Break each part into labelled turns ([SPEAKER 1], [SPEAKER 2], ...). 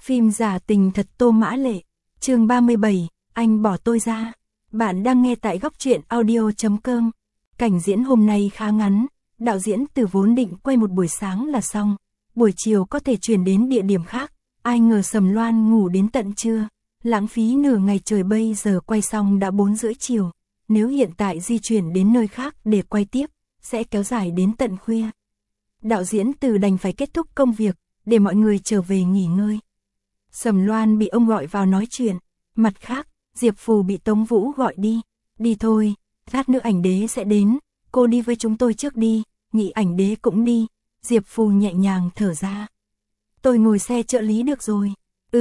[SPEAKER 1] Phim giả tình thật Tô Mã Lệ, chương 37, anh bỏ tôi ra. Bạn đang nghe tại góc truyện audio.com. Cảnh diễn hôm nay khá ngắn, đạo diễn Từ vốn định quay một buổi sáng là xong, buổi chiều có thể chuyển đến địa điểm khác, ai ngờ Sầm Loan ngủ đến tận trưa, lãng phí nửa ngày trời, bây giờ quay xong đã 4 rưỡi chiều, nếu hiện tại di chuyển đến nơi khác để quay tiếp, sẽ kéo dài đến tận khuya. Đạo diễn Từ đành phải kết thúc công việc, để mọi người trở về nghỉ ngơi. Sầm Loan bị ông gọi vào nói chuyện, mặt khác, Diệp Phù bị Tống Vũ gọi đi. Đi thôi, lát nữa ảnh đế sẽ đến, cô đi với chúng tôi trước đi, nghĩ ảnh đế cũng đi. Diệp Phù nhẹ nhàng thở ra. Tôi ngồi xe trợ lý được rồi.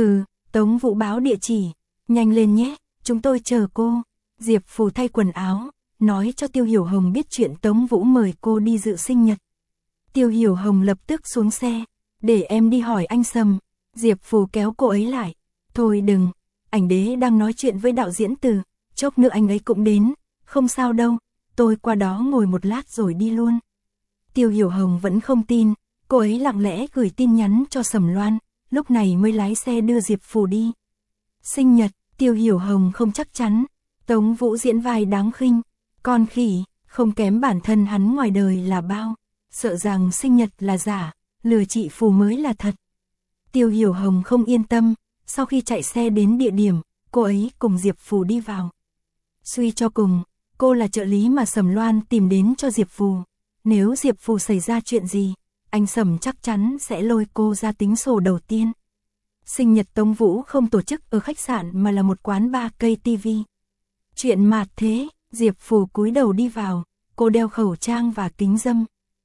[SPEAKER 1] Tống Vũ báo địa chỉ, nhanh lên nhé, chúng tôi chờ cô. Diệp Phù thay quần áo, nói cho Tiêu Hiểu Hồng biết chuyện Tống Vũ mời cô đi dự sinh nhật. Tiêu Hiểu Hồng lập tức xuống xe, để em đi hỏi anh Sầm. Diệp Phù kéo cô ấy lại. Thôi đừng, ảnh đế đang nói chuyện với đạo diễn Từ, chốc nữa anh ấy cũng đến, không sao đâu, tôi qua đó ngồi một lát rồi đi luôn. Tiêu Hiểu Hồng vẫn không tin, cô ấy lặng lẽ gửi tin nhắn cho Sầm Loan, lúc này mới lái xe đưa Diệp Phù đi. Sinh nhật, Tiêu Hiểu Hồng không chắc chắn, Tống Vũ diễn vai đáng khinh, con khỉ, không kém bản thân hắn ngoài đời là bao, sợ rằng sinh nhật là giả, lừa chị Phù mới là thật. Tiêu Hiểu Hồng không yên tâm, sau khi chạy xe đến địa điểm, cô ấy cùng Diệp Phù đi vào. Suy cho cùng, cô là trợ lý mà Sầm Loan tìm đến cho Diệp Phù. Nếu Diệp Phù xảy ra chuyện gì, anh Sầm chắc chắn sẽ lôi cô ra tính sổ đầu tiên. Sinh nhật Tống Vũ không tổ chức ở khách sạn mà là một quán bar cây TV. Chuyện mạt thế, Diệp Phù cúi đầu đi vào, cô đeo khẩu trang và kính râm.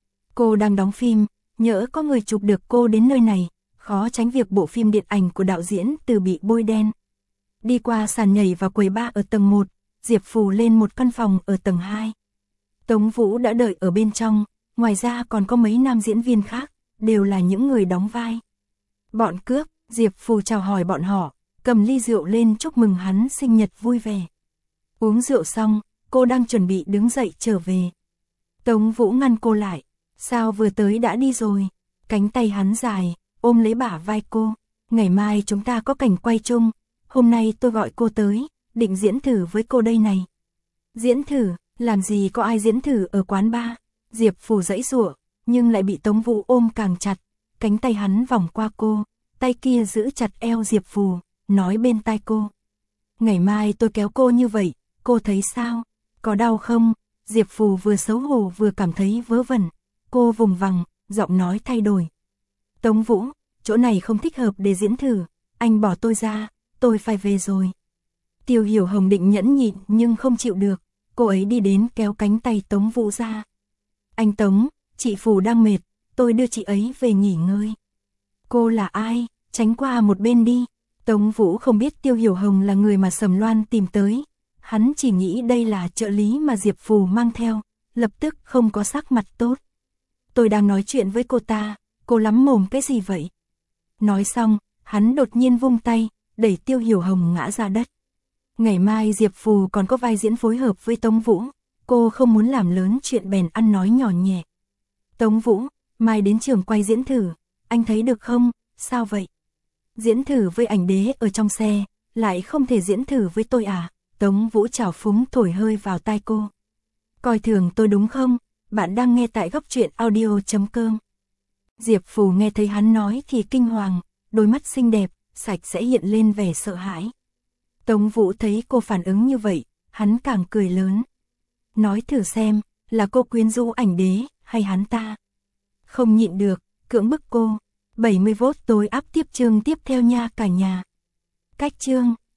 [SPEAKER 1] Cô đang đóng phim, nhỡ có người chụp được cô đến nơi này, khó tránh việc bộ phim điện ảnh của đạo diễn Từ bị bôi đen. Đi qua sàn nhảy và quầy bar ở tầng 1, Diệp Phù lên một căn phòng ở tầng 2. Tống Vũ đã đợi ở bên trong, ngoài ra còn có mấy nam diễn viên khác, đều là những người đóng vai. Bọn cướp, Diệp Phù chào hỏi bọn họ, cầm ly rượu lên chúc mừng hắn sinh nhật vui vẻ. Uống rượu xong, cô đang chuẩn bị đứng dậy trở về. Tống Vũ ngăn cô lại, sao vừa tới đã đi rồi? Cánh tay hắn dài, ôm lấy bả vai cô. Ngày mai chúng ta có cảnh quay chung, hôm nay tôi gọi cô tới, định diễn thử với cô đây này. Diễn thử, làm gì có ai diễn thử ở quán bar? Diệp Phù giãy giụa, nhưng lại bị Tống Vũ ôm càng chặt, cánh tay hắn vòng qua cô, tay kia giữ chặt eo Diệp Phù, nói bên tai cô. Ngày mai tôi kéo cô như vậy, cô thấy sao? Có đau không? Diệp Phù vừa xấu hổ vừa cảm thấy vớ vẩn, cô vùng vằng, giọng nói thay đổi. Tống Vũ, chỗ này không thích hợp để diễn thử, anh bỏ tôi ra, tôi phải về rồi. Tiêu Hiểu Hồng định nhẫn nhịn nhưng không chịu được, cô ấy đi đến kéo cánh tay Tống Vũ ra. Anh Tống, chị Phù đang mệt, tôi đưa chị ấy về nghỉ ngơi. Cô là ai? Tránh qua một bên đi. Tống Vũ không biết Tiêu Hiểu Hồng là người mà Sầm Loan tìm tới, hắn chỉ nghĩ đây là trợ lý mà Diệp Phù mang theo, lập tức không có sắc mặt tốt. Tôi đang nói chuyện với cô ta, cô lắm mồm cái gì vậy? Nói xong, hắn đột nhiên vung tay, đẩy Tiêu Hiểu Hồng ngã ra đất. Ngày mai Diệp Phù còn có vai diễn phối hợp với Tống Vũ, cô không muốn làm lớn chuyện bèn ăn nói nhỏ nhẹ. Tống Vũ, mai đến trường quay diễn thử, anh thấy được không? Sao vậy? Diễn thử với ảnh đế ở trong xe, lại không thể diễn thử với tôi à? Tống Vũ trào phúng thổi hơi vào tai cô. Coi thường tôi đúng không? Bạn đang nghe tại góc truyện audio.com. Diệp Phù nghe thấy hắn nói thì kinh hoàng, đôi mắt xinh đẹp, sạch sẽ hiện lên vẻ sợ hãi. Tống Vũ thấy cô phản ứng như vậy, hắn càng cười lớn. Nói thử xem, là cô quyến rũ ảnh đế, hay hắn ta? Không nhịn được, cưỡng bức cô. 70V tối áp tiếp chương tiếp theo nha cả nhà. Cách chương.